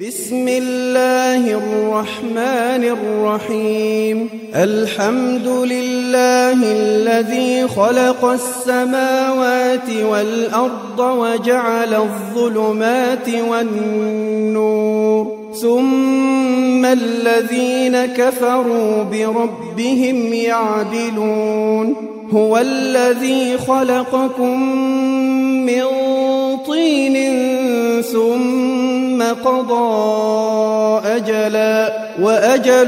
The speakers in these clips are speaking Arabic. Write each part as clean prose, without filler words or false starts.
بسم الله الرحمن الرحيم. الحمد لله الذي خلق السماوات والأرض وجعل الظلمات والنور، ثم الذين كفروا بربهم يعدلون. هو الذي خلقكم من طين ثم قضى أجلا، وأجل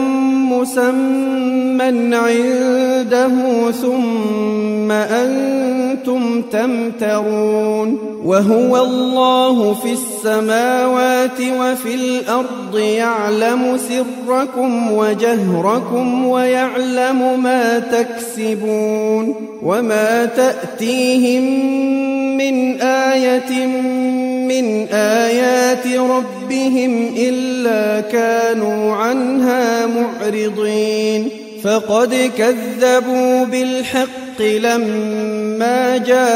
مسمى عنده، ثم أنتم تمترون. وهو الله في السماوات وفي الأرض، يعلم سركم وجهركم ويعلم ما تكسبون. وما تأتيهم من آية من آيات ربهم إلا كانوا عنها معرضين. فقد كذبوا بالحق لما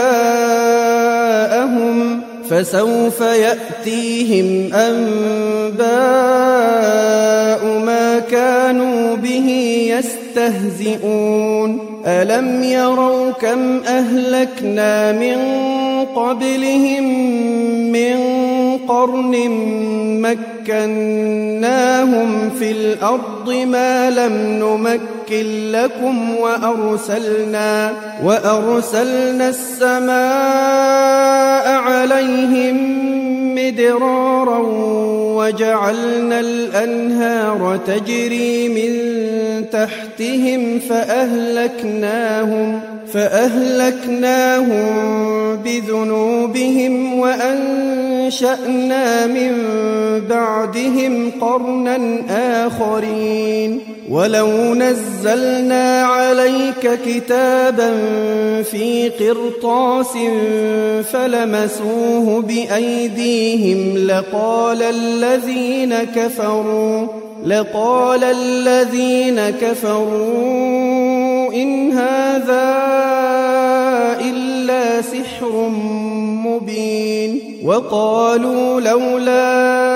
جاءهم، فسوف يأتيهم أنباء ما كانوا به يستهزئون. ألم يروا كم أهلكنا من قبلهم من قرن مكناهم في الأرض ما لم نمكن لكم، وأرسلنا السماء عليهم مدرارا، وجعلنا الأنهار تجري من تحتهم فأهلكناهم بذنوبهم، وأنشأنا من بعدهم قرنا آخرين. ولو نزلنا عليك كتابا في قرطاس فلمسوه بأيديهم لقال الذين كفروا إن هذا إلا سحر مبين. وقالوا لولا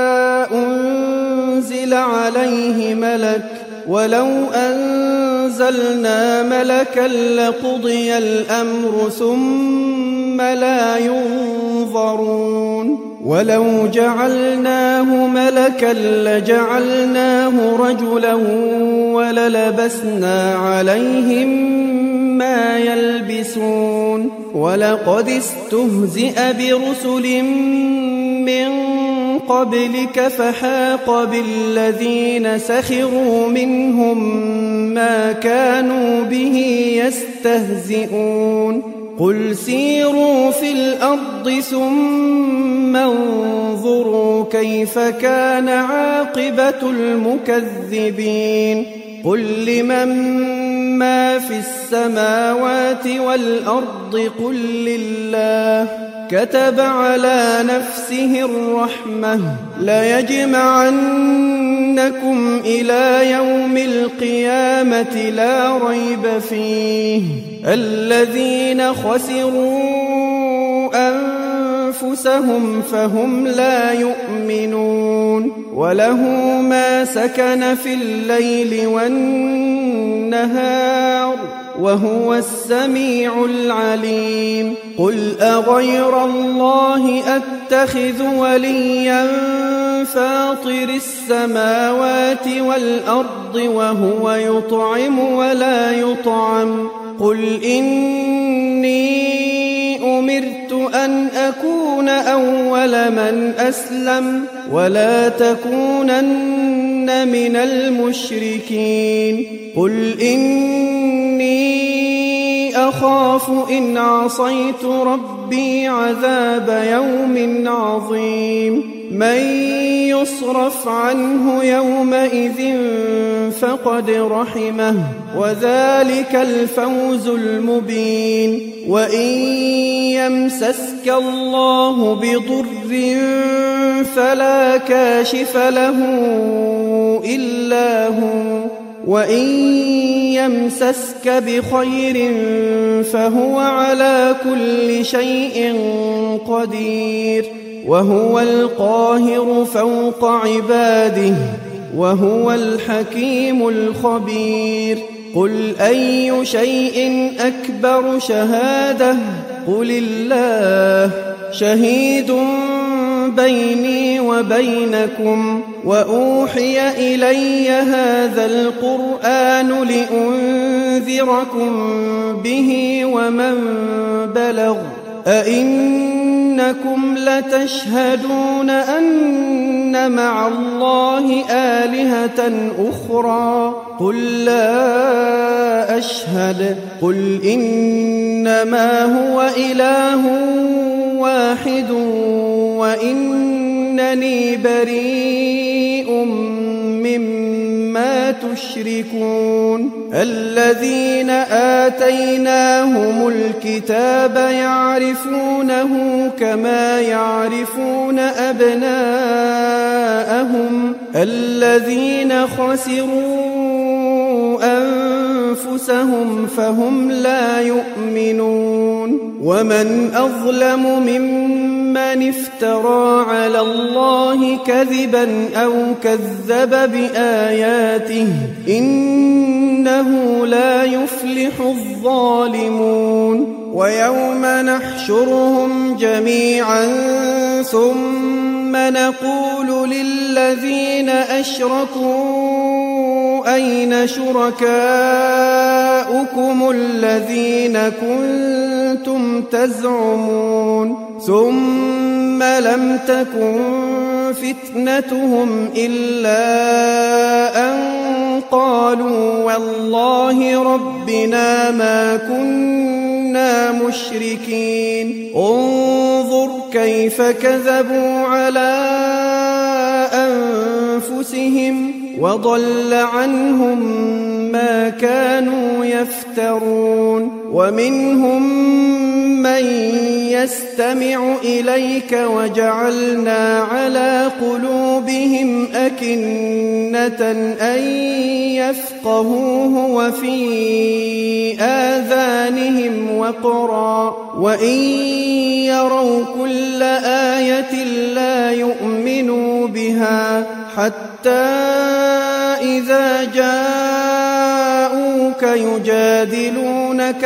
أنزل عليه ملك، ولو أنزلنا ملكا لقضي الأمر ثم لا ينظرون. ولو جعلناه ملكا لجعلناه رجلا وللبسنا عليهم ما يلبسون. ولقد استهزئ برسل من قبلك فحاق بالذين سخروا منهم ما كانوا به يستهزئون. قل سيروا في الأرض ثم انظروا كيف كان عاقبة المكذبين. قل لمن ما في السماوات والأرض قل لله. كتب على نفسه الرحمة ليجمعنكم إلى يوم القيامة لا ريب فيه. الذين خسروا أنفسهم فهم لا يؤمنون. وله ما سكن في الليل والنهار وهو السميع العليم. قل أغير الله أتخذ وليا فاطر السماوات والأرض وهو يطعم ولا يطعم. قل إني أمرت أن أكون أول من أسلم ولا تكونن من المشركين. قل إني أخاف إن عصيت ربي عذاب يوم عظيم. من يصرف عنه يومئذ فقد رحمه، وذلك الفوز المبين. وإن يمسسك الله بضر فلا كاشف له إلا هو، وإن يمسسك بخير فهو على كل شيء قدير. وهو القاهر فوق عباده وهو الحكيم الخبير قل أي شيء أكبر شهادة قل الله شهيد بيني وبينكم وأوحي إلي هذا القرآن لأنذركم به ومن بلغ أئنكم لتشهدون أن مع الله آلهة أخرى قل لا أشهد قل إنما هو إله واحد وإنني بريء مما تشركون الذين آتيناهم الكتاب يعرفونه كما يعرفون أبناءهم الذين خسروا أنفسهم فهم لا يؤمنون ومن أظلم ممن افترى على الله كذبا أو كذب بآياته إنه لا يفلح الظالمون ويوم نحشرهم جميعا ثم نقول للذين أشركوا أين شركاؤكم الذين كنتم تزعمون ثم لم تكن فتنتهم إلا أن قالوا والله ربنا ما كنا مشركين انظر كيف كذبوا على أنفسهم وضل عنهم ما كانوا يفترون ومنهم من يستمع إليك وجعلنا على قلوبهم أكنة أن يفقهوه وفي آذانهم وقرا وإن يروا كل آية لا يؤمنوا بها حتى إذا جاءوك يجادلونك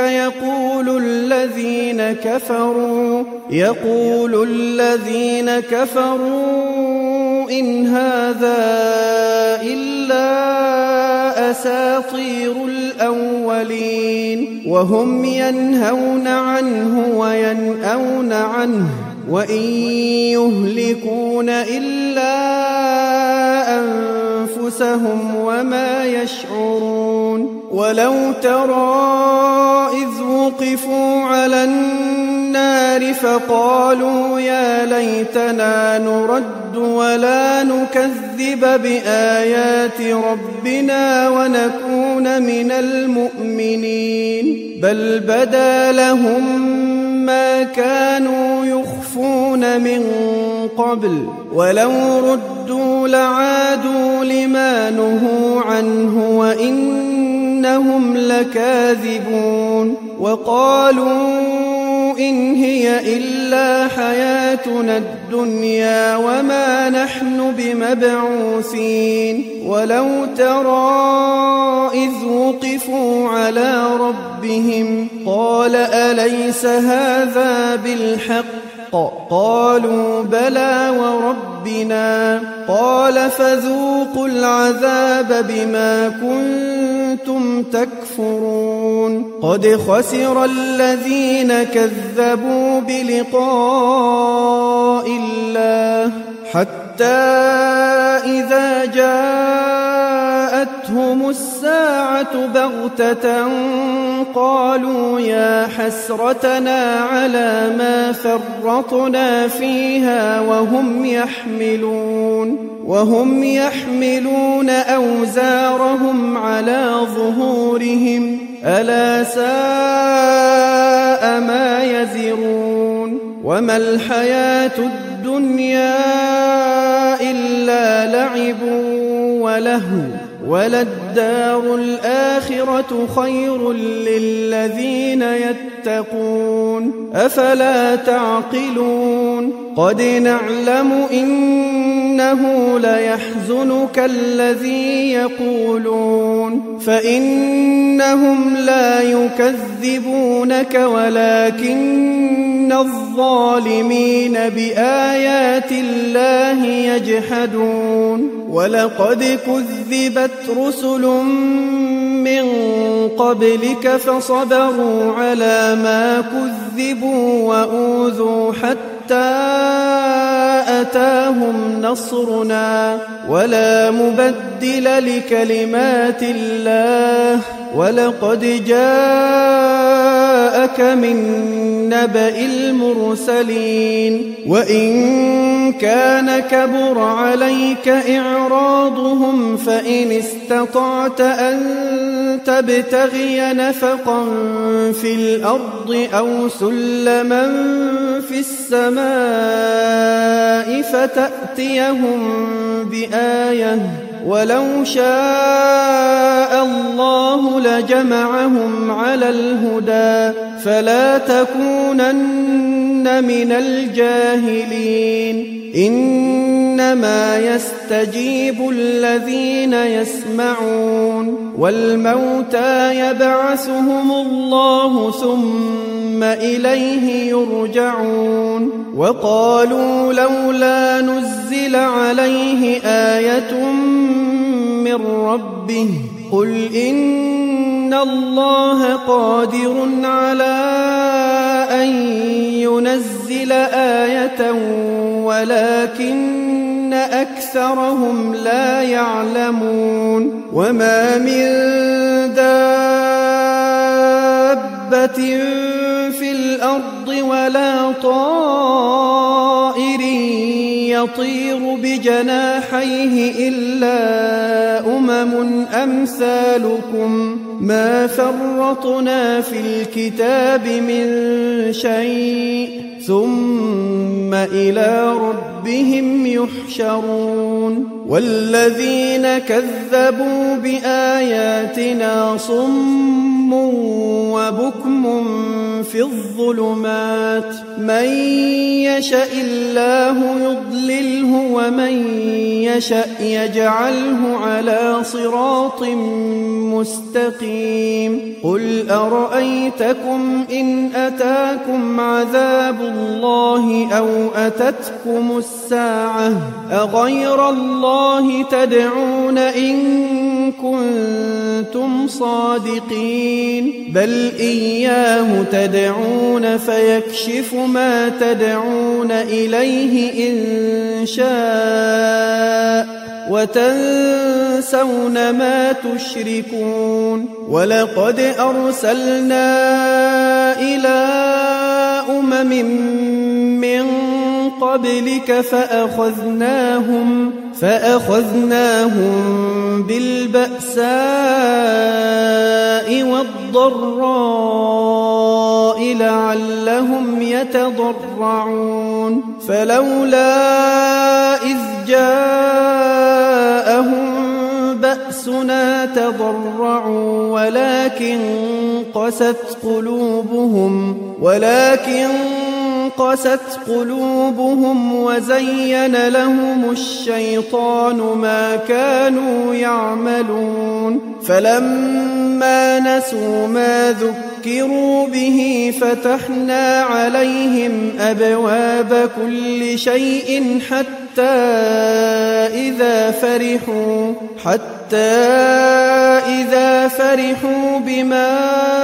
يقول الذين كفروا إن هذا إلا أساطير الأولين وهم ينهون عنه وينأون عنه وإن يهلكون إلا أنفسهم وما يشعرون ولو ترى إذ وقفوا على النار فقالوا يا ليتنا نرد ولا نكذب بآيات ربنا ونكون من المؤمنين بل بدا لهم ما كانوا يخفون من قبل ولو ردوا لعادوا لما نهوا عنه وإنهم لكاذبون وقالوا إن هي إلا حياتنا الدنيا وما نحن بمبعوثين ولو ترى إذ وقفوا على ربهم قال أليس هذا بالحق قالوا بلى وربنا قال فذوقوا العذاب بما كنتم تكفرون قد خسر الذين كذبوا بلقاء الله حتى إذا جاءتهم الساعة بغتة قالوا يا حسرتنا على ما فرطنا فيها وهم يحملون أوزارهم على ظهورهم ألا ساء ما يزرون وما الحياة الدنيا إلا لعب ولهو وللدار الآخرة خير للذين يتقون أفلا تعقلون قد نعلم إنه ليحزنك الذي يقولون فإنهم لا يكذبونك ولكن الظالمين بآيات الله يجحدون ولقد كذبت رسل من قبلك فصبروا على ما كذبوا وأوذوا حتى أتاهم نصرنا ولا مبدل لكلمات الله ولقد جاءك من نبأ المرسلين وإن كان كبر عليك إعراضهم فإن استطعت أن تبتغي نفقا في الأرض أو سلما في السماء فتأتيهم بآية ولو شاء الله لجمعهم على الهدى فلا تكونن من الجاهلين إنما يستجيب الذين يسمعون والموتى يبعثهم الله ثم إليه يرجعون وقالوا لولا نزل عليه آية من ربه قل إن الله قادر على أن ينزل آية ولكن أكثرهم لا يعلمون وما من دابة في الأرض ولا طائر يطير بجناحيه إلا أمثالكم ما فرطنا في الكتاب من شيء ثم إلى ربهم يحشرون والذين كذبوا بآياتنا صم وبكم في الظلمات من يشاء الله يضلله ومن يشاء يجعله على صراط مستقيم قل أرأيتكم إن أتاكم عذاب الله أو أتتكم الساعة أغير الله تدعون إن كنتم صادقين بل إياه تدعون فيكشف ما تدعون إليه إن شاء وتنسون ما تشركون ولقد أرسلنا إلى أمم من قبلك فأخذناهم بالبأساء والضراء لعلهم يتضرعون فلولا إذ جاءهم بأسنا تضرعوا ولكن قست قلوبهم وزين لهم الشيطان ما كانوا يعملون فلما نسوا ما ذكروا به فتحنا عليهم أبواب كل شيء حتى إذا فرحوا بما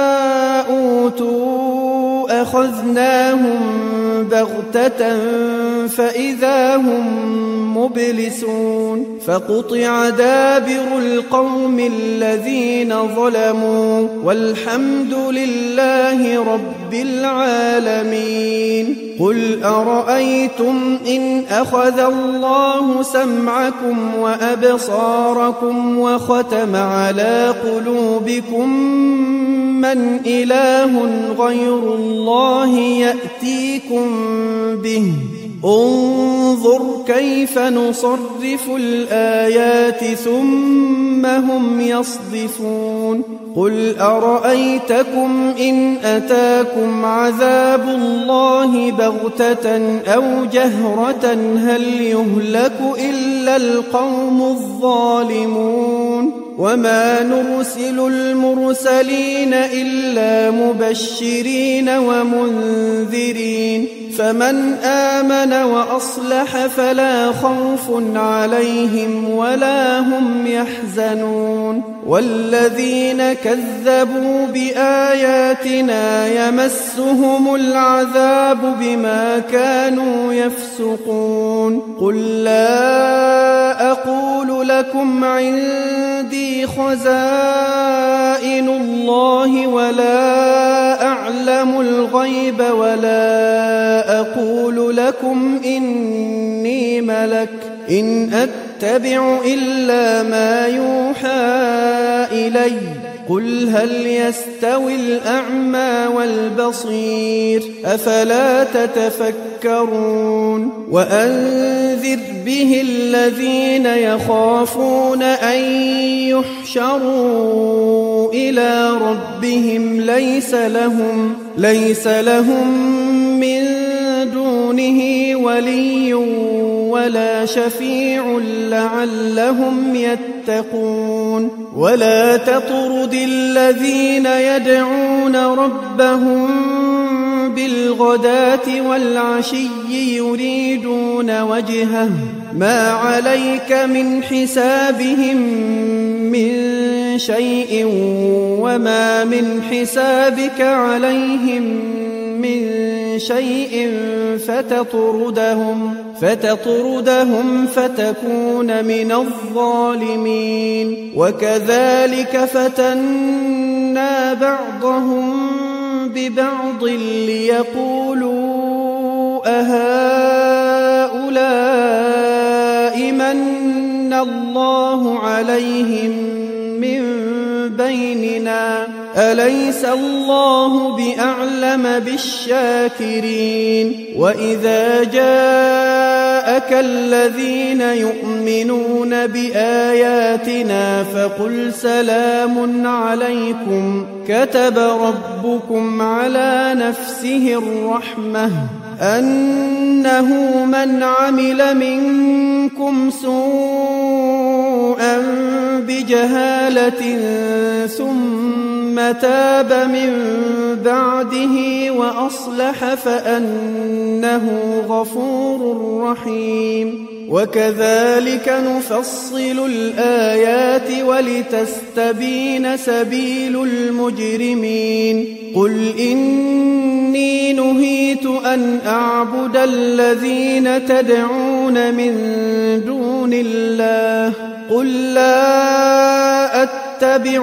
أوتوا أخذناهم بغتة فإذا هم مبلسون فقطع دابر القوم الذين ظلموا والحمد لله رب العالمين قل أرأيتم إن أخذ الله سمعكم وأبصاركم وختم على قلوبكم من إله غير الله يأتيكم به انظر كيف نصرف الآيات ثم هم يصدفون قل أرأيتكم إن أتاكم عذاب الله بغتة أو جهرة هل يهلك إلا القوم الظالمون وما نرسل المرسلين إلا مبشرين ومنذرين فمن آمن وأصلح فلا خوف عليهم ولا هم يحزنون والذين كذبوا بآياتنا يمسهم العذاب بما كانوا يفسقون قل لا أقول لكم عندي خزائن الله ولا أعلم الغيب ولا أقول لكم إني ملك إن أتبع إلا ما يوحى إلي قل هل يستوي الأعمى والبصير أفلا تتفكرون وأنذر به الذين يخافون أن يحشروا إلى ربهم ليس لهم من دونه ولي ولا شفيع لعلهم يتقون ولا تطرد الذين يدعون ربهم بالغداة والعشي يريدون وجهه ما عليك من حسابهم من شيء وما من حسابك عليهم من شيء فتطردهم فتكون من الظالمين وكذلك فتنا بعضهم ببعض ليقولوا أهؤلاء من الله عليهم من بيننا أليس الله بأعلم بالشاكرين وإذا جاءك الذين يؤمنون بآياتنا فقل سلام عليكم كتب ربكم على نفسه الرحمة أنه من عمل منكم سوءا بجهالة ثم تاب من بعده وأصلح فأنه غفور رحيم وكذلك نفصل الآيات ولتستبين سبيل المجرمين قل إني نهيت أن أعبد الذين تدعون من دون الله قل لا أتبع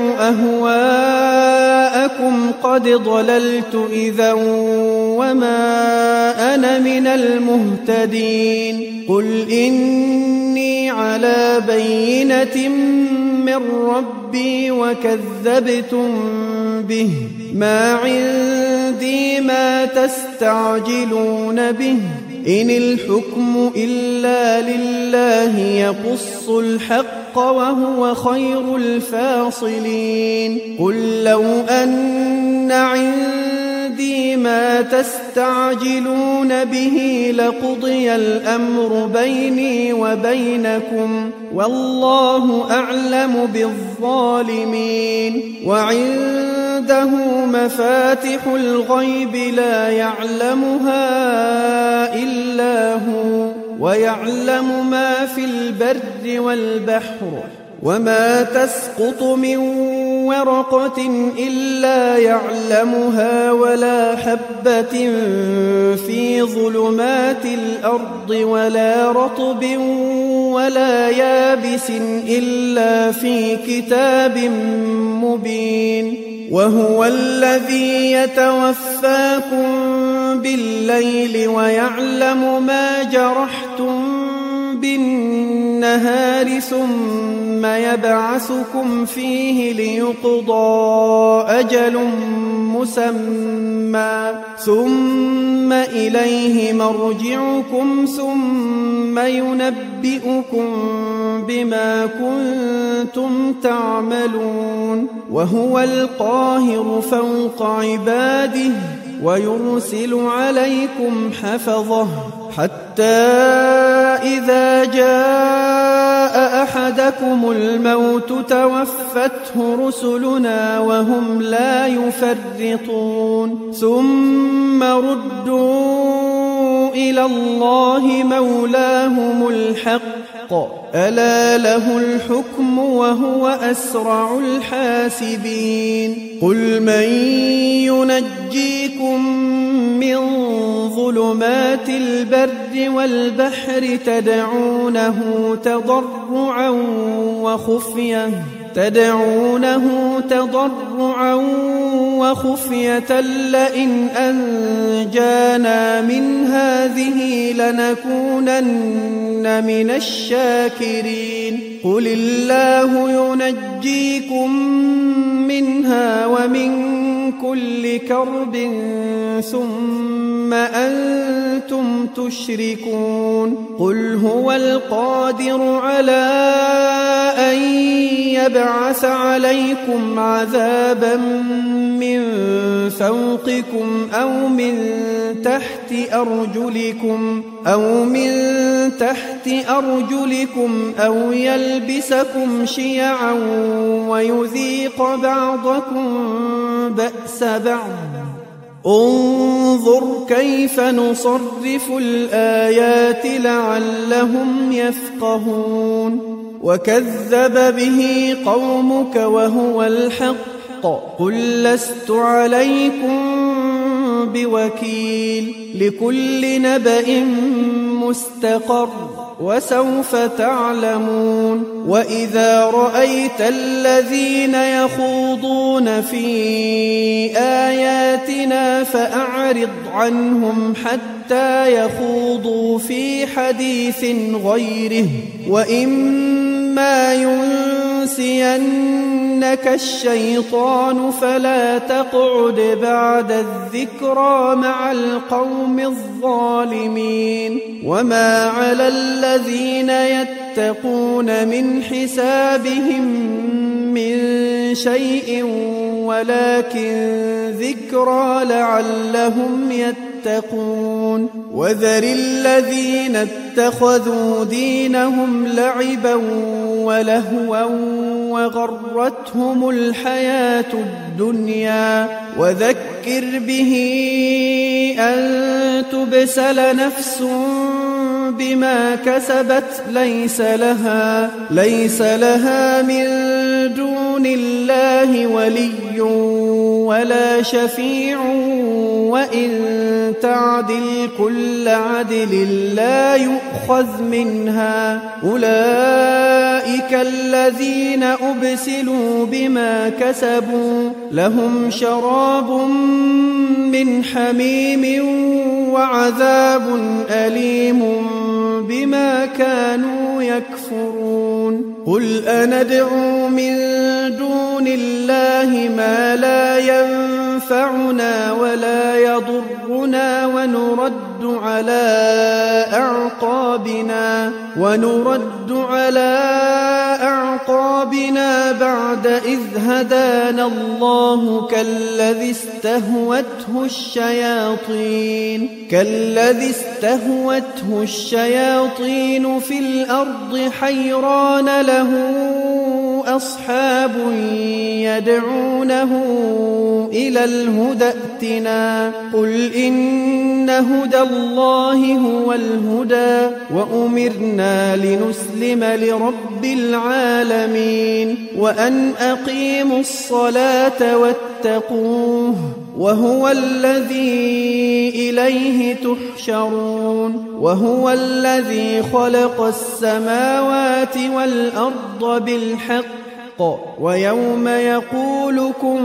أهواءكم قد ضللت إذا وما أنا من المهتدين قل إني على بينة من ربي وكذبتم به ما عندي ما تستعجلون به إن الحكم إلا لله يقص الحق وهو خير الفاصلين قل لو أن عندي ما تستعجلون به لقضي الأمر بيني وبينكم والله أعلم بالظالمين وعنده مفاتح الغيب لا يعلمها إلا هو ويعلم ما في البر والبحر وما تسقط من ورقة إلا يعلمها ولا حبة في ظلمات الأرض ولا رطب ولا يابس إلا في كتاب مبين وهو الذي يتوفاكم بالليل ويعلم ما جرحتم بالنهار النهار ثم يبعثكم فيه ليقضى أجل مسمى ثم إليه مرجعكم ثم ينبئكم بما كنتم تعملون وهو القاهر فوق عباده ويرسل عليكم حفظه حتى إذا جاء أحدكم الموت توفته رسلنا وهم لا يفرطون ثم ردوا إلى الله مولاهم الحق ألا له الحكم وهو أسرع الحاسبين قل من ينجيكم من ظلمات البر والبحر تدعونه تضرعا وخفية لئن أنجانا من هذه لنكونن من الشاكرين قل الله ينجيكم منها ومن كل كرب ثم أنتم تشركون قل هو القادر على أن يبعث عليكم عذابا من فوقكم أو من تحت أرجلكم أو يلبسكم شيعا ويذيق بعضكم بأس بعض انظر كيف نصرف الآيات لعلهم يفقهون وكذب به قومك وهو الحق قل لست عليكم بوكيل لكل نبأ مستقر وسوف تعلمون وإذا رأيت الذين يخوضون في آياتنا فأعرض عنهم حتى يخوضوا في حديث غيره وإما ينسينك الشيطان فلا تقعد بعد الذكرى مع القوم الظالمين وما على الذين يتقون من حسابهم من شيء ولكن ذكرى لعلهم يتقون وذر الذين اتخذوا دينهم لعبا ولهوا وغرتهم الحياة الدنيا وذكر به أن تبسل نفس بما كسبت ليس لها من دون الله ولي ولا شفيع وإن تعدل كل عدل لا يؤخذ منها أولئك الذين أبسلوا بما كسبوا لهم شراب من حميم وعذاب أليم بما كانوا يكفرون قل أندعو من دون الله ما لا ينفعنا ولا يضرنا ونرد على أعقابنا بعد إذ هدانا الله كالذي استهوته الشياطين في الأرض حيران له أصحاب يدعونه إلى الهدى ائتنا قل إن هدى الله هو الهدى وأمرنا لنسلم لرب العالمين وأن أقيموا الصلاة واتقوه وهو الذي إليه تحشرون وهو الذي خلق السماوات والأرض بالحق ويوم يقول كن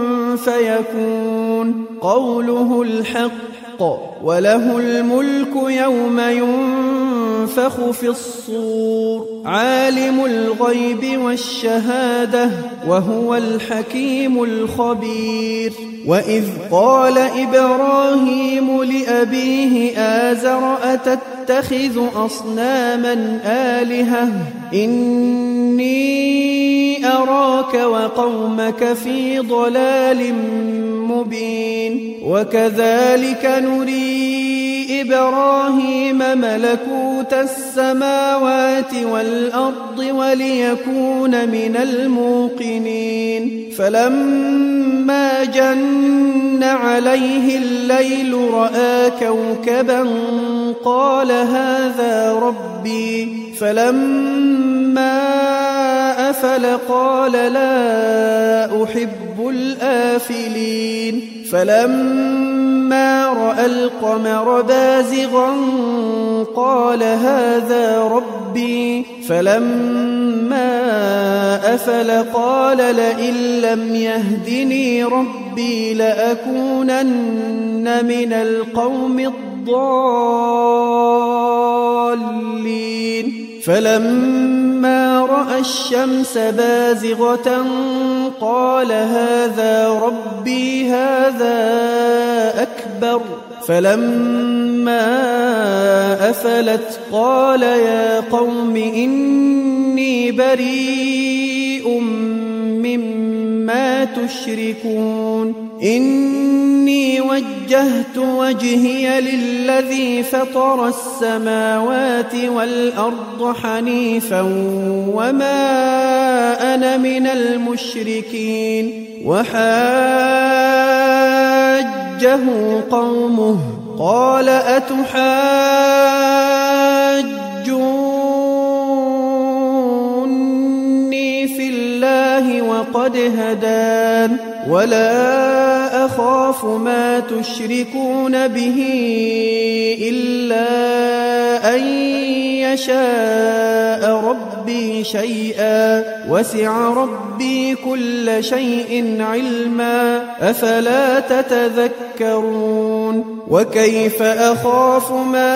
فيكون قوله الحق وله الملك يوم ينفخ في الصور عالم الغيب والشهادة وهو الحكيم الخبير وإذ قال إبراهيم لأبيه آزر أتتخذ أصناما آلهة إني أراك وقومك في ضلال مبين وكذلك نري إبراهيم ملكوت السماوات والأرض وليكون من الموقنين فلما جن عليه الليل رأى كوكبا قال هذا ربي فلما أفل قال لا أحب الآفلين فلما رأى القمر بازغا قال هذا ربي فلما أفل قال لئن لم يهدني ربي لأكونن من القوم الضالين فلما رأى الشمس بازغة قال هذا ربي هذا أكبر فلما أفلت قال يا قوم إني بريء مما تشركون إني وجهت وجهي للذي فطر السماوات والأرض حنيفا وما أنا من المشركين وحاجه قومه قال أتحاجوني في الله وقد هدان ولا أخاف ما تشركون به إلا أن يشاء ربي شيئا وسع ربي كل شيء علما أفلا تتذكرون وكيف أخاف ما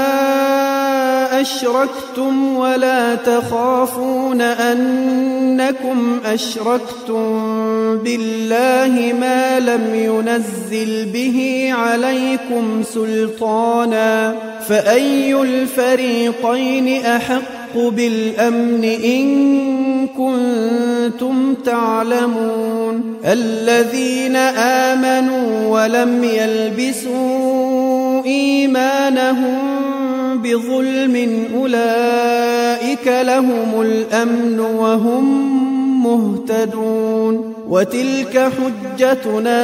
أشركتم ولا تخافون أنكم أشركتم بالله ما لم ينزل به عليكم سلطانا فأي الفريقين أحق بالأمن إن كنتم تعلمون الذين آمنوا ولم يلبسوا إيمانهم بظلم أولئك لهم الأمن وهم مهتدون وتلك حجتنا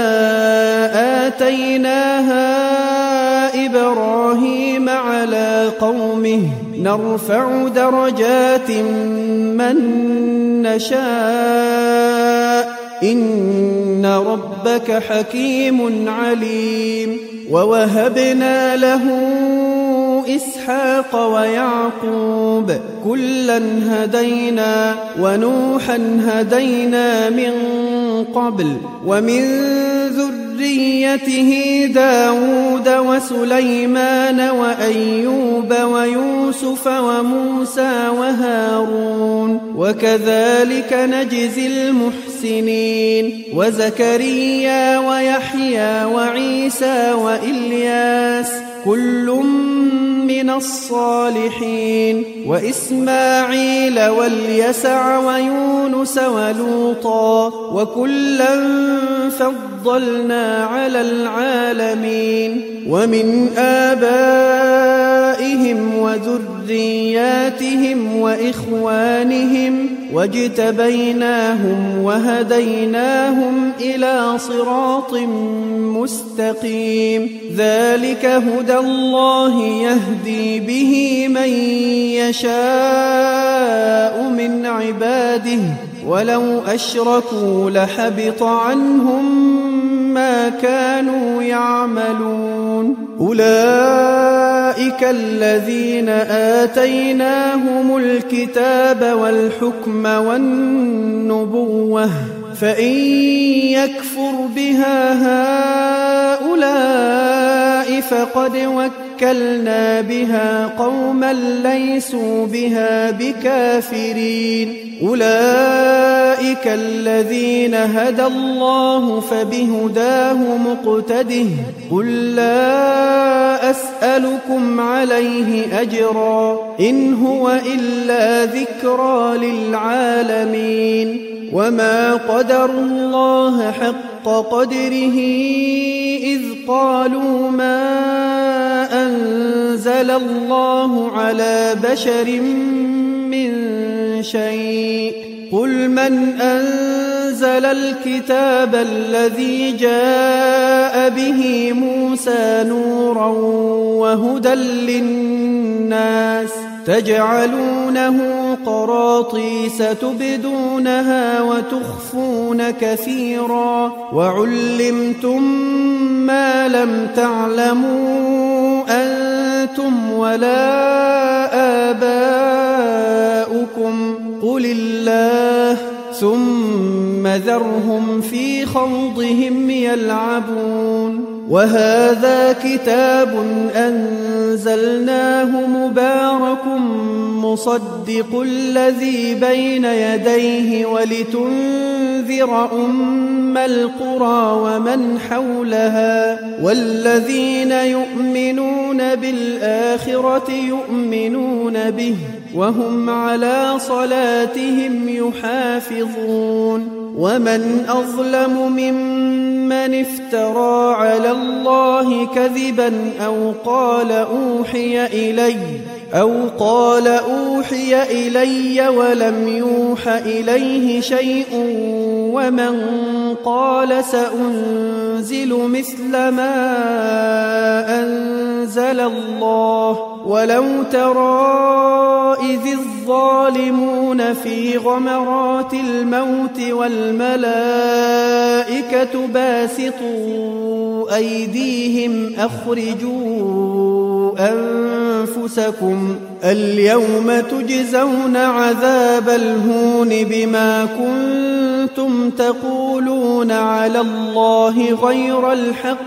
آتيناها إبراهيم على قومه نرفع درجات من نشاء إن ربك حكيم عليم ووهبنا له إسحاق ويعقوب كلا هدينا ونوحا هدينا من قبل ومن ذريته داود وسليمان وأيوب ويوسف وموسى وهارون وكذلك نجزي المحسنين وزكريا ويحيى وعيسى وإلياس كل من الصالحين وإسماعيل واليسع ويونس ولوطا وكلا فضلنا على العالمين ومن آبائهم وذرياتهم وإخوانهم واجتبيناهم وهديناهم إلى صراط مستقيم ذلك هدى الله يهدي به من يشاء من عباده ولو أشركوا لحبط عنهم ما كانوا يعملون أولئك الذين آتيناهم الكتاب والحكم والنبوة فإن يكفر بها هؤلاء فقد وكلنا بها قوما ليسوا بها بكافرين أولئك الذين هدى الله فبهداه مقتده قل لا أسألكم عليه أجرا إن هو إلا ذكرى للعالمين وما قدروا الله حق قدره إذ قالوا ما أنزل الله على بشر من شيء قل من أنزل الكتاب الذي جاء به موسى نورا وهدى للناس تجعلونه قراطيس تبدونها وتخفون كثيرا وعلمتم ما لم تعلموا أنتم ولا آباؤكم قل الله ثم ذرهم في خوضهم يلعبون وهذا كتاب أنزلناه مبارك مصدق الذي بين يديه ولتنذر أم القرى ومن حولها والذين يؤمنون بالآخرة يؤمنون به وهم على صلاتهم يحافظون ومن أظلم ممن افترى على الله كذبا أو قال أوحي إلي ولم يوح إليه شيء ومن قال سأنزل مثل ما أنزل الله ولو ترى إذ الظالمون في غمرات الموت والملائكة باسطوا أيديهم أخرجوا أنفسكم اليوم تجزون عذاب الهون بما كنتم تقولون على الله غير الحق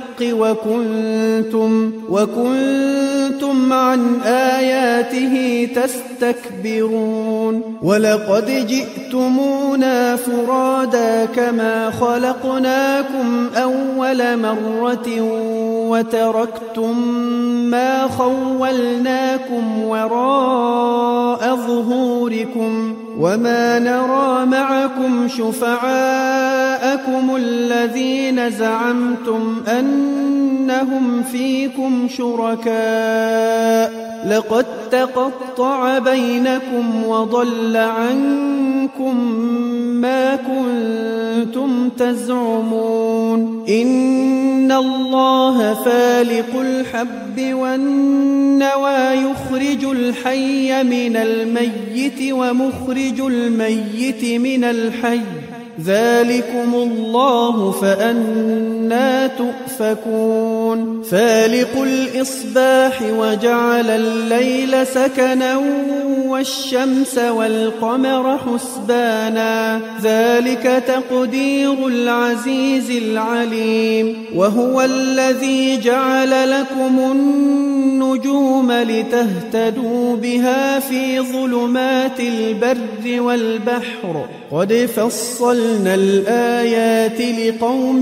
وكنتم عن آياته تستكبرون ولقد جئتمونا فرادا كما خلقناكم أول مرة وتركتم ما خولناكم وراء ظهوركم وما نرى معكم شفعاءكم الذين زعمتم أنهم فيكم شركاء لقد تقطع بينكم وضل عنكم ما كنتم تزعمون إن الله فالق الحب والنوى يخرج الحي من الميت ومخرج الميت من الحي ذلكم الله فأنى تؤفكون فالق الإصباح وجعل الليل سكنا والشمس والقمر حسبانا ذلك تقدير العزيز العليم وهو الذي جعل لكم النجوم لتهتدوا بها في ظلمات البر والبحر قد فصلنا الآيات لقوم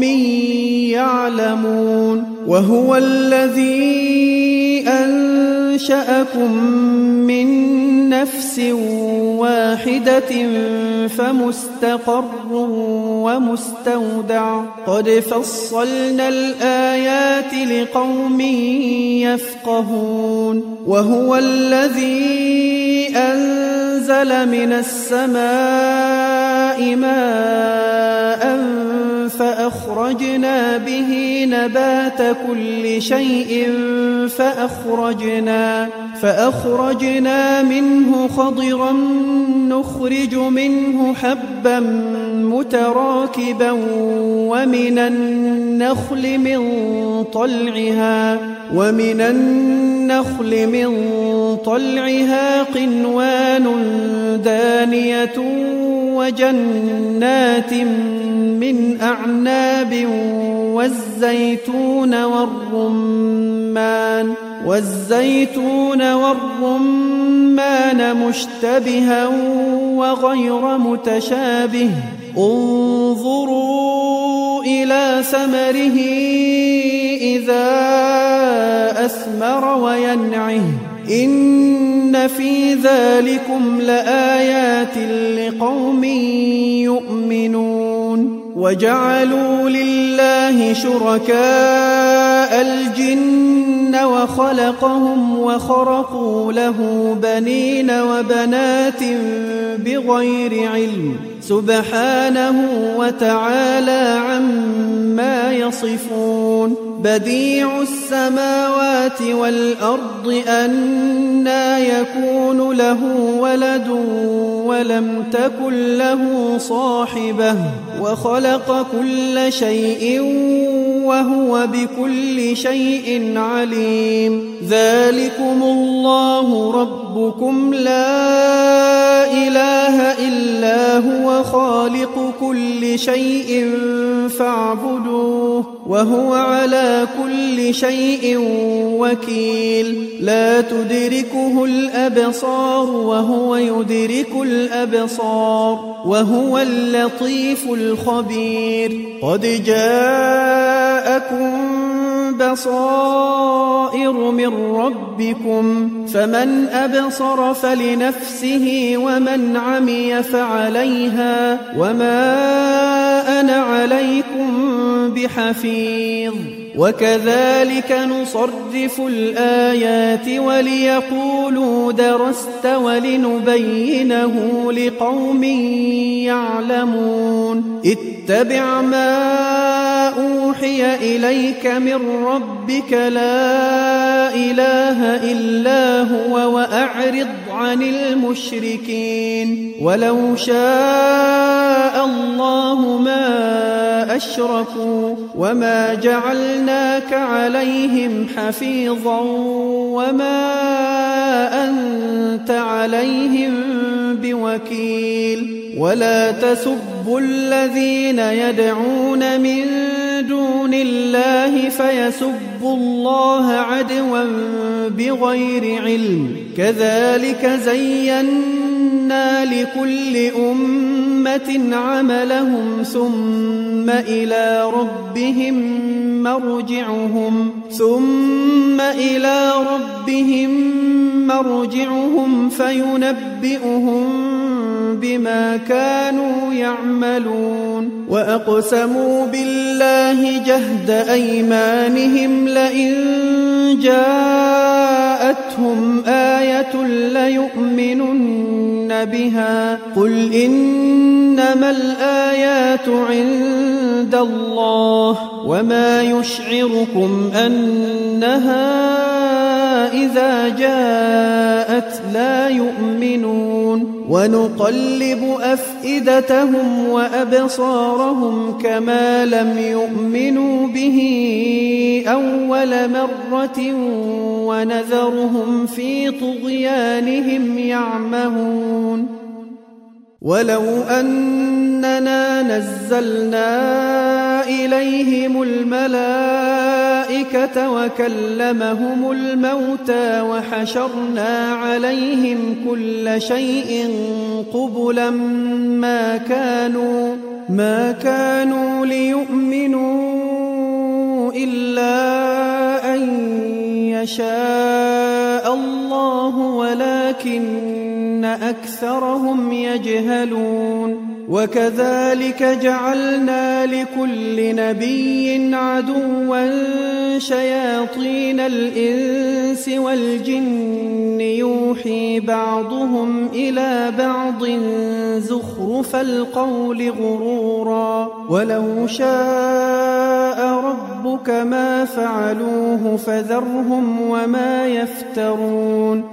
يعلمون وهو الذي أنشأكم من نفس واحدة فمستقر ومستودع قد فصلنا الآيات لقوم يفقهون وهو الذي أنزل من السماء ماء فأخرج فأخرجنا به نبات كل شيء فأخرجنا منه خضرا نخرج منه حبا متراكبا ومن النخل من طلعها قنوان دانية وجنات من أعناب والزيتون والرمان مشتبها وغير متشابه انظروا إلى ثمره إذا أثمر وينعه إن في ذلكم لآيات لقوم يؤمنون وجعلوا لله شركاء الجن وخلقهم وخرقوا له بنين وبنات بغير علم سبحانه وتعالى عما يصفون بديع السماوات والأرض أنى يكون له ولد ولم تكن له صاحبة وخلق كل شيء وهو بكل شيء عليم ذلكم الله ربكم لا إله إلا هو خالق كل شيء فاعبدوه وهو على كل شيء وكيل لا تدركه الأبصار وهو يدرك الأبصار وهو اللطيف الخبير قد جاءكم بصائر من ربكم فمن أبصر فلنفسه ومن عمي فعليها وما أنا عليكم بحفيظ وكذلك نصرف الآيات وليقولوا درست ولنبينه لقوم يعلمون اتبع ما أوحي إليك من ربك لا إله إلا هو وأعرض عن المشركين ولو شاء الله ما أشركوا وما جعلناك عليهم حفيظا وما أنت عليهم بوكيل ولا تسبوا الذين يدعون من دون الله فيسبوا الله عدوا بغير علم كذلك زينا لكل أمة عملهم ثم إلى ربهم مرجعهم فينبئهم بما كانوا يعملون وأقسموا بالله جهد أيمانهم لئن جاءتهم آية ليؤمنن بها قل إنما الآيات عند الله وما يشعركم أنها إذا جاءت لا يؤمنون ونقلب أفئدتهم وأبصارهم كما لم يؤمنوا به أول مرة ونذرهم في طغيانهم يعمهون ولو أننا نزلنا إليهم الملائكة وكلمهم الموتى وحشرنا عليهم كل شيء قبلا ما كانوا ليؤمنوا إلا أن يشاء الله ولكن أكثرهم يجهلون وكذلك جعلنا لكل نبي عدوا شياطين الإنس والجن يوحي بعضهم إلى بعض زخرف القول غرورا ولو شاء ربك ما فعلوه فذرهم وما يفترون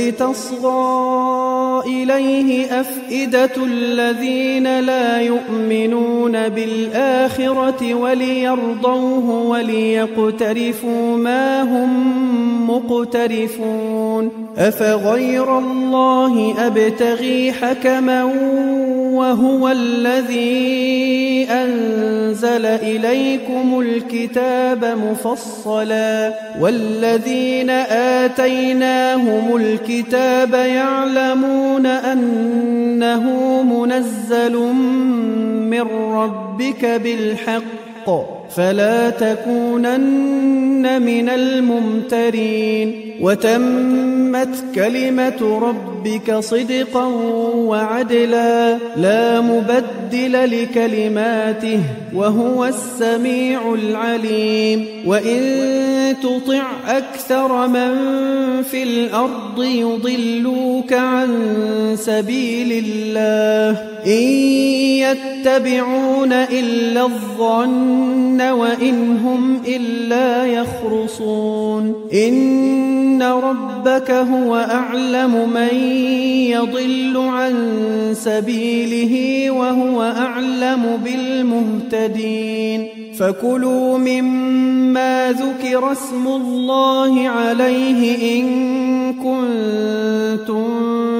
ولتصغى إليه أفئدة الذين لا يؤمنون بالآخرة وليرضوه وليقترفوا ما هم مقترفون أفغير الله أبتغي حكما وهو الذي أنزل إليكم الكتاب مفصلا والذين آتيناهم الكتاب يعلمون أنه منزل من ربك بالحق فلا تكونن من الممترين وتمت كلمة ربك صدقا وعدلا لا مبدل لكلماته وهو السميع العليم وإن تطع أكثر من في الأرض يضلوك عن سبيل الله إن يتبعون إلا الظن وإن هم إلا يخرصون إن ربك هو أعلم من يضل عن سبيله وهو أعلم بالمهتدين فكلوا مما ذكر اسم الله عليه إن كنتم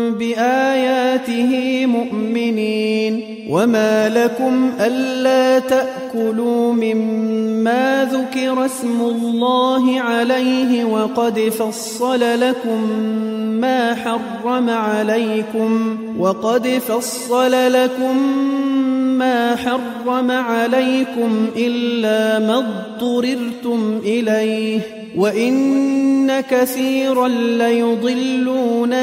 بآياته مؤمنين وما لكم ألا تأكلوا مما ذكر اسم الله عليه وقد فصل لكم ما حرم عليكم إلا ما اضطررتم إليه وإن كثيرا ليضلون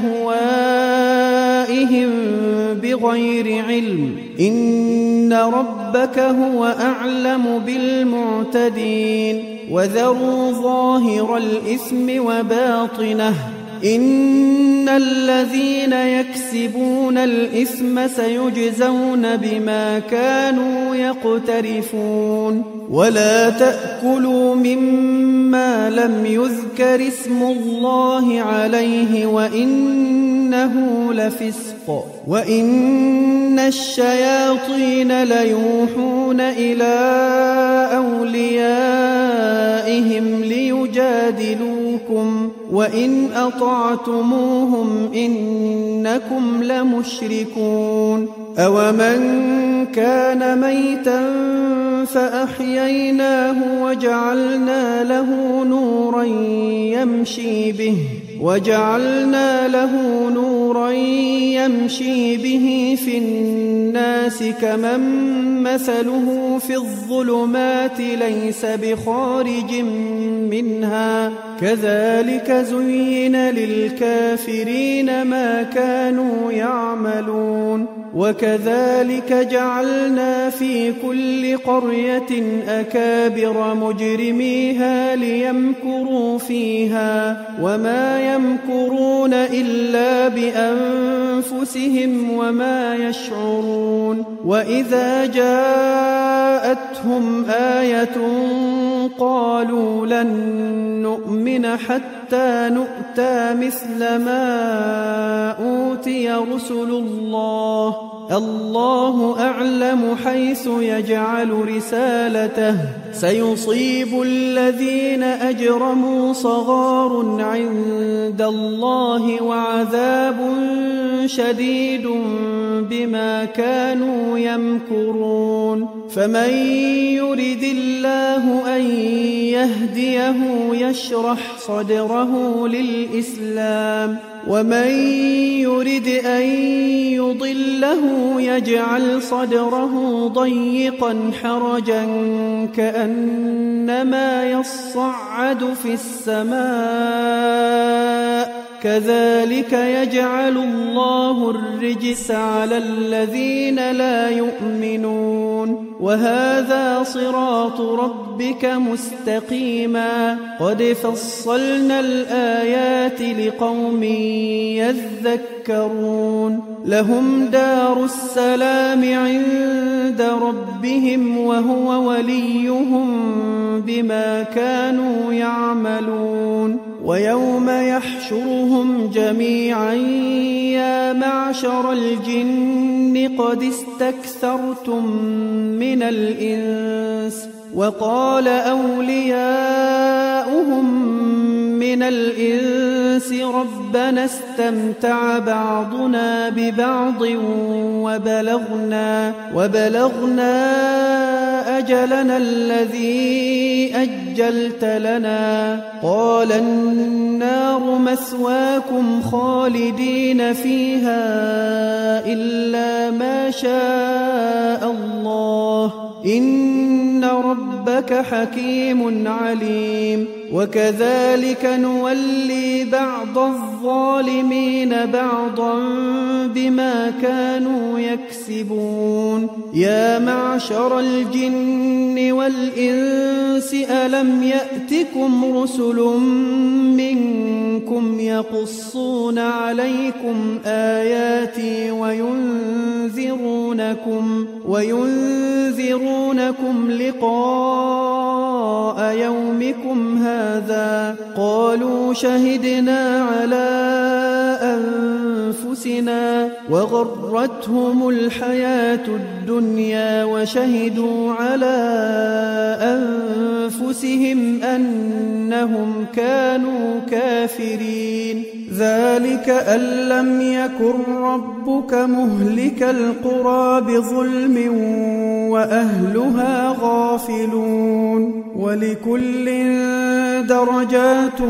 بأهوائهم بغير علم إن ربك هو أعلم بالمعتدين وذروا ظاهر الإثم وباطنه إن الذين يكسبون الإثم سيجزون بما كانوا يقترفون ولا تأكلوا مما لم يذكر اسم الله عليه وإنه لفسق وإن الشياطين ليوحون إلى أوليائهم ليجادلوكم وإن أطعتموهم إنكم لمشركون أومن كان ميتا فأحييناه وجعلنا له نورا يمشي به في الناس كمن مثله في الظلمات ليس بخارج منها كذلك زين للكافرين ما كانوا يعملون وكذلك جعلنا في كل قرية أكابر مجرميها ليمكروا فيها وما يمكرون إلا بأنفسهم وما يشعرون وإذا جاءتهم آية قالوا لن نؤمن حتى نؤتى مثل ما أوتي رسل الله أعلم حيث يجعل رسالته سيصيب الذين أجرموا صغار عند الله وعذاب شديد بما كانوا يمكرون فمن يرد الله أن يهديه يشرح صدره للإسلام ومن يرد أن يضله يجعل صدره ضيقا حرجا كأنما يصعد في السماء كذلك يجعل الله الرجس على الذين لا يؤمنون وهذا صراط ربك مستقيما قد فصلنا الآيات لقوم يذكرون لهم دار السلام عند ربهم وهو وليهم بما كانوا يعملون ويوم يحشرهم جميعا يا معشر الجن قد استكثرتم من الإنس وقال أولياؤهم من الإنس ربنا استمتع بعضنا ببعض وبلغنا أجلنا الذي أجلت لنا قال النار مثواكم خالدين فيها إلا ما شاء الله إن ربك حكيم عليم وكذلك نولي بعض الظالمين بعضا بما كانوا يكسبون يا معشر الجن والإنس ألم يأتكم رسل منكم يقصون عليكم آياتي وينذرونكم لقاء يومكم هذا قالوا شهدنا على أنفسنا وغرتهم الحياة الدنيا وشهدوا على أنفسهم أنهم كانوا كافرين ذلك أن لم يكن ربك مهلك القرى بظلم وأهلها غافلون ولكل درجات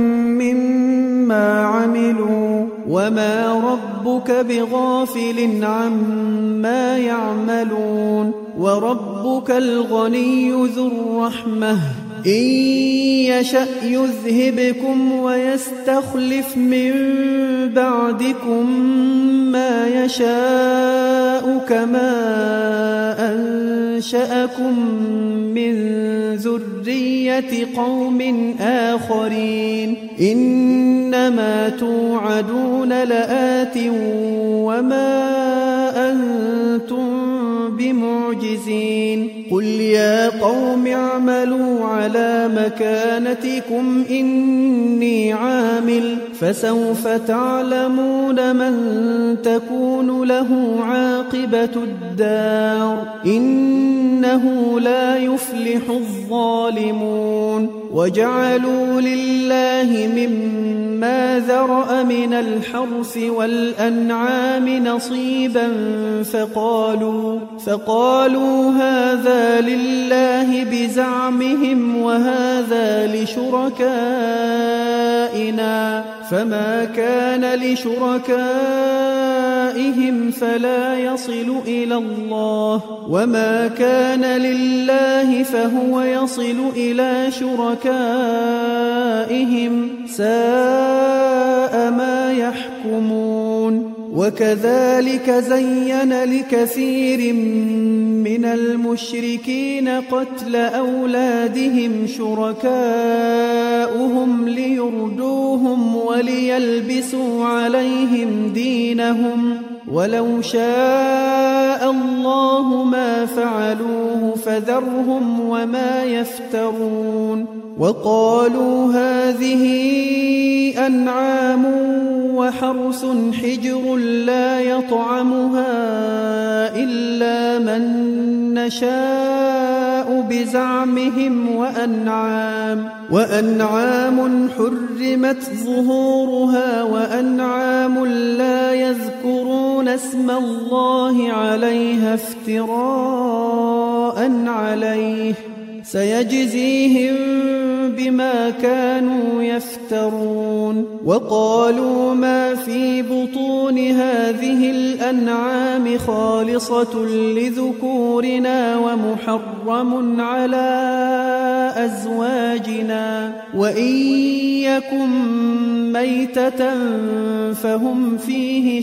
مما عملوا وما ربك بغافل عما يعملون وربك الغني ذو الرحمة إن يشأ يذهبكم ويستخلف من بعدكم ما يشاء كما أنشأكم من ذرية قوم آخرين إنما توعدون لآت وما أنتم بمعجزين قل يا قوم اعملوا على مكانتكم إني عامل فسوف تعلمون من تكون له عاقبة الدار إنه لا يفلح الظالمون وجعلوا لله مما ذرأ من الحرث والأنعام نصيبا فقالوا هذا لله بزعمهم وهذا لشركائنا فما كان لشركائهم فلا يصل إلى الله وما كان لله فهو يصل إلى شركائهم ساء ما يحكمون وكذلك زين لكثير من المشركين قتل أولادهم شركاؤهم ليردوهم وليلبسوا عليهم دينهم ولو شاء الله ما فعلوه فذرهم وما يفترون وقالوا هذه أنعام وحرث حجر لا يطعمها إلا من نشاء بزعمهم وأنعام حرمت ظهورها وأنعام لا يذكرون اسم الله عليها افتراء عليه سيجزيهم بما كانوا يفترون. وقالوا ما في بطون هذه الأنعام خالصة لذكورنا ومحرم على أزواجنا وإن يكن ميتة فهم فيه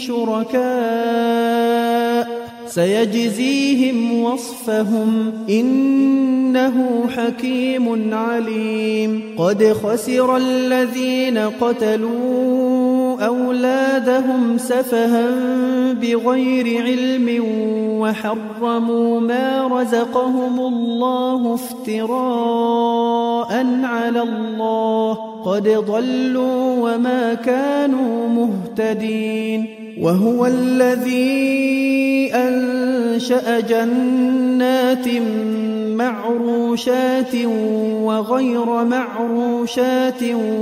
شركاء سيجزيهم وصفهم إنه حكيم عليم. قد خسر الذين قتلوا أولادهم سفها بغير علم وحرموا ما رزقهم الله افتراء على الله قد ضلوا وما كانوا مهتدين. وهو الذي أنشأ جنات معروشات وغير معروشات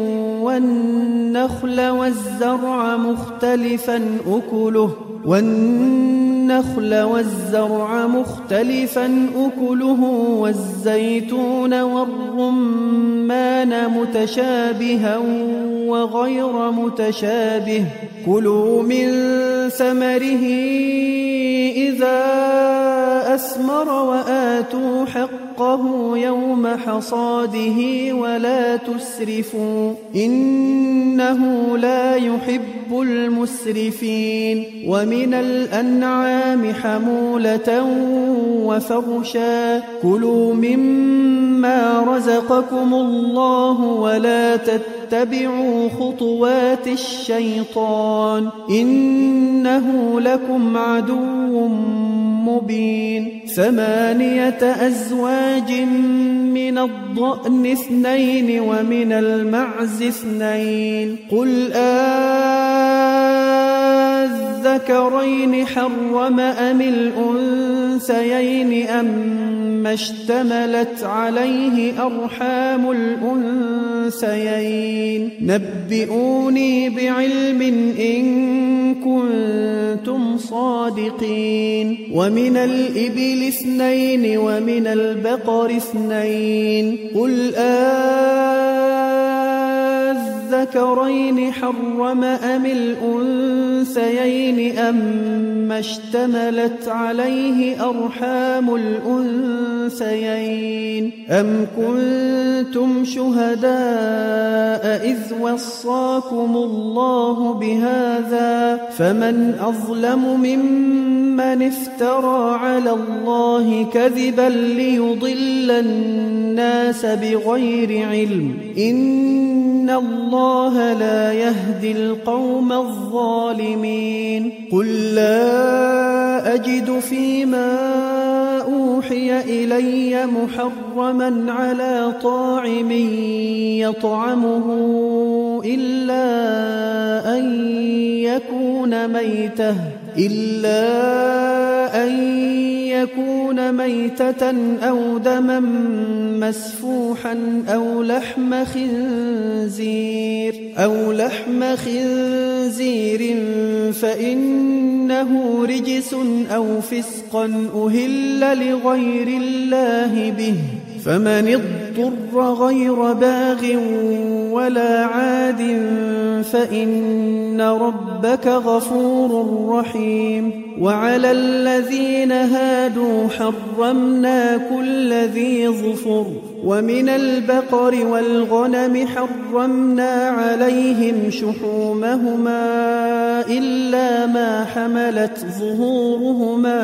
والنخل والزرع مختلفا أكله والزيتون والرمان متشابها وغير متشابه كلوا من ثمره إذا أثمر وآتوا حقه يوم حصاده ولا تسرفوا إنه لا يحب المسرفين. ومن الأنعام حمولة وفرشا كلوا مما رزقكم الله ولا تتبعوا خطوات الشيطان إنه لكم عدو مبين. 8 أزواج من الضأن 2 ومن المعز 2 قل الذكرين حرم أم الأنثيين أما اشتملت عليه أرحام الأنثيين نبئوني بعلم إن كنتم صادقين. ومن الإبل 2 ومن البقر 2 قل الذكرين حرم أم الأنثيين أما اشتملت عليه أرحام الأنثيين أم كنتم شهداء إذ وصاكم الله بهذا فمن أظلم ممن افترى على الله كذبا ليضل الناس بغير علم إن الله لا يهدي القوم الظالمين. قل لا أجد فيما أوحي إلي محرما على طاعم يطعمه إلا أن يكون ميتة أو دما مسفوحا أو لحم خنزير فإنه رجس أو فسقا أهل لغير الله به فمن اضطر غير باغ ولا عاد فإن ربك غفور رحيم. وعلى الذين هادوا حرمنا كل ذي ظفر ومن البقر والغنم حرمنا عليهم شحومهما إلا ما حملت ظهورهما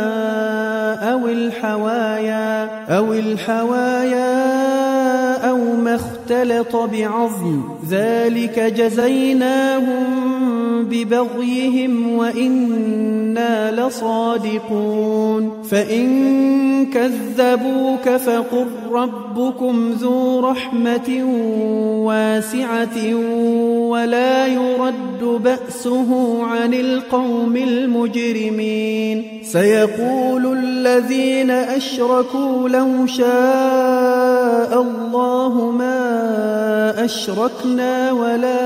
أو الحوايا أو ما اختلط بعظم ذلك جزيناهم ببغيهم وإنا لصادقون. فإن كذبوك فقل ربكم ذو رحمة واسعة ولا يرد بأسه عن القوم المجرمين. سيقول الذين أشركوا لو شاء الله ما أشركنا ولا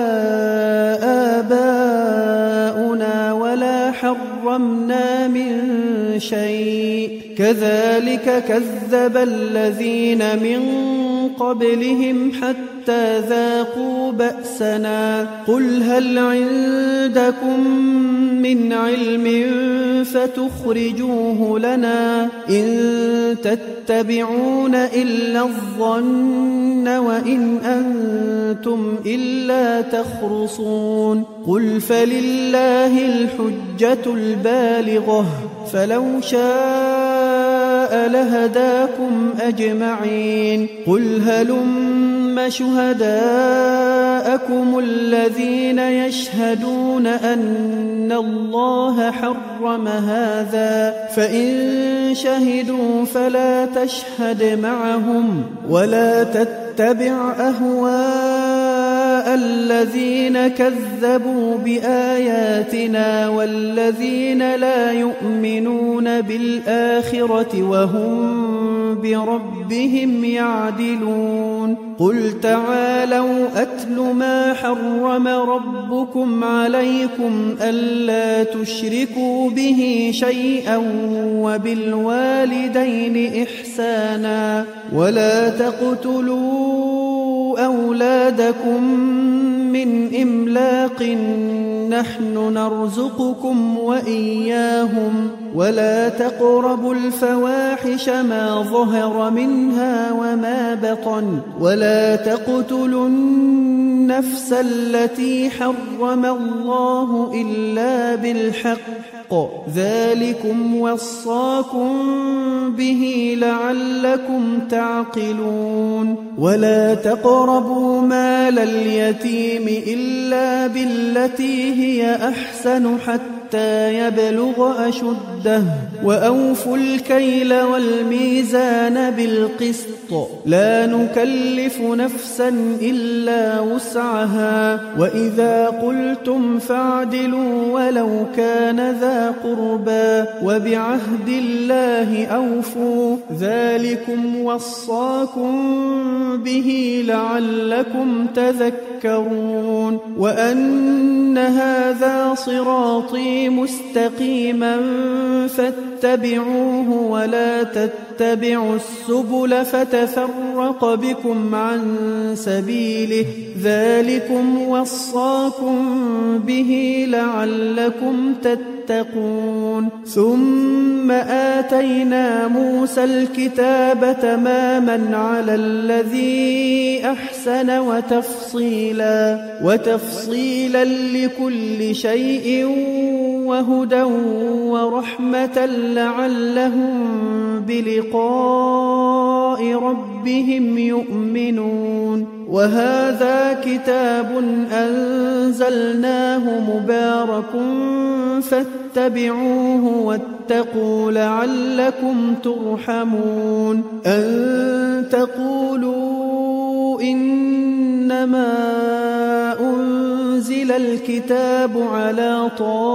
آباؤنا ولا حرمنا من شيء كذلك كذب الذين من قبلهم حتى ذاقوا بأسنا قل هل عندكم من علم فتخرجوه لنا إن تتبعون إلا الظن وإن أنتم إلا تخرصون قل فلله الحجة البالغة فلو شاء لهداكم أجمعين قل هلم شهداءكم الذين يشهدون أن الله حرم هذا فإن شهدوا فلا تشهد معهم ولا تتبع أهواء الذين كذبوا بآياتنا والذين لا يؤمنون بالآخرة وهم بربهم يعدلون قل تعالوا أتل ما حرم ربكم عليكم ألا تشركوا به شيئا وبالوالدين إحسانا ولا تقتلوا أولادكم من إملاق نحن نرزقكم وإياهم ولا تقربوا الفواحش ما ظهر منها وما بطن ولا تقتلوا النفس التي حرم الله إلا بالحق ذلكم وصاكم به لعلكم تعقلون ولا تقربوا مال اليتيم إلا بالتي هي أحسن حتى يبلغ أشده وأوفوا الكيل والميزان بالقسط لا نكلف نفسا إلا وسعها وإذا قلتم فاعدلوا ولو كان ذا قربى وبعهد الله أوفوا ذلكم وصاكم به لعلكم تذكرون وأن هذا صراطي مستقيما فاتبعوه ولا تتبعوا السبل فتفرق بكم عن سبيله ذلكم وصاكم به لعلكم تتقون ثم آتينا موسى الكتاب تماما على الذي أحسن وتفصيلا لكل شيء وهدى ورحمة لعلهم بلقاء ربهم يؤمنون وهذا كتاب أنزلناه مبارك فاتبعوه واتقوا لعلكم ترحمون أن تقولوا إنما أنزل الكتاب على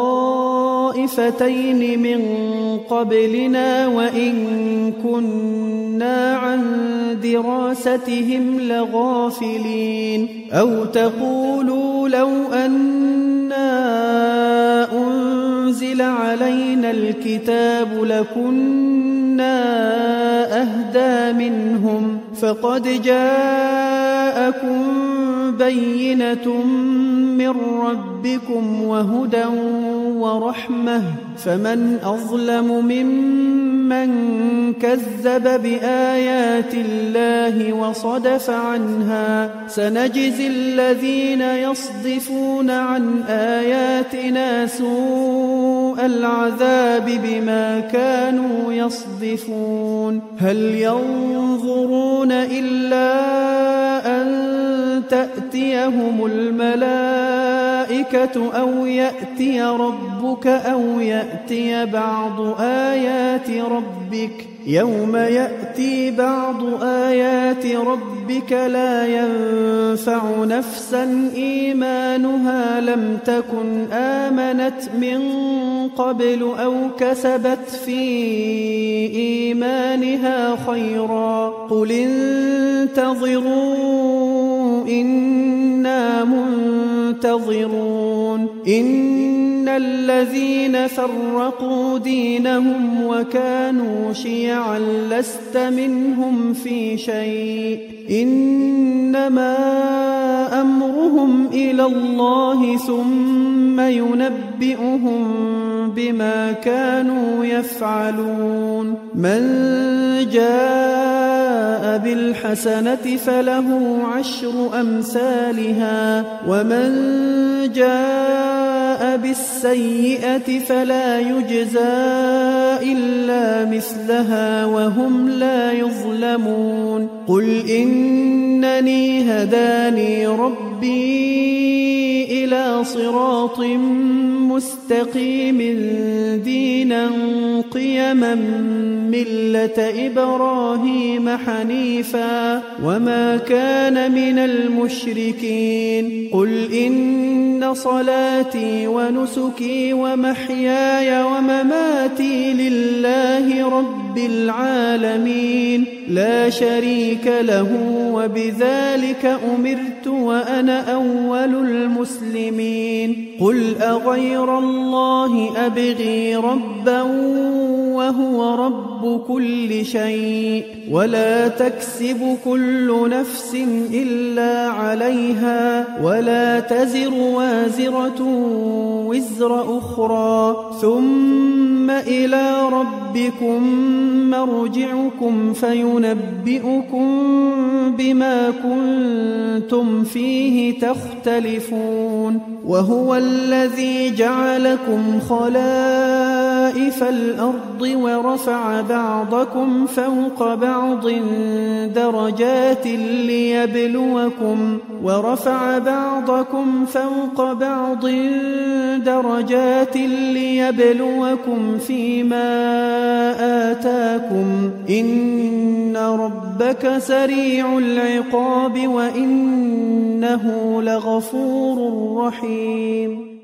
طائفتين من قبلنا وإن كنا عن دراستهم لغافلين أو تقولوا لو أنا أنزل علينا الكتاب لكنا أهدى منهم فقد جاءكم بينة من ربكم وهدى ورحمة فمن أظلم ممن كذب بآيات الله وصدف عنها سنجزي الذين يصدفون عن آياتنا سوء العذاب بما كانوا يصدفون هل ينظرون إلا أن تأتيهم الملائكة أو يأتي ربك أو يأتي بعض آيات ربك يوم يأتي بعض آيات ربك لا ينفع نفسا إيمانها لم تكن آمنت من قبل أو كسبت في إيمانها خيرا قل انتظروا إنا منتظرون إن الذين فرقوا دينهم وكانوا شيعا لست منهم في شيء إنما أمرهم إلى الله ثم ينبئهم بما كانوا يفعلون من جاء بالحسنة فله 10 أمثالها ومن جاء بالسيئة فلا يجزى إلا مثلها وهم لا يظلمون قل إنني هداني ربي إلى صراط مستقيم دينا قيما ملة إبراهيم حنيفا وما كان من المشركين قل إن صلاتي ونسكي ومحياي ومماتي لله رب العالمين لا شريك له وبذلك أمرت وأنا أول المسلمين قل أغير الله أبغي ربا وهو رب كل شيء ولا تكسب كل نفس إلا عليها ولا تزر وازرة وزر أخرى ثم إلى ربكم مرجعكم فينبئكم بما كنتم فيه تختلفون وهو الذي جعلكم خلائف الأرض ورفع بعضكم فوق بعض درجات ليبلوكم فيما آتاكم إن ربك سريع العقاب وإنه لغفور رحيم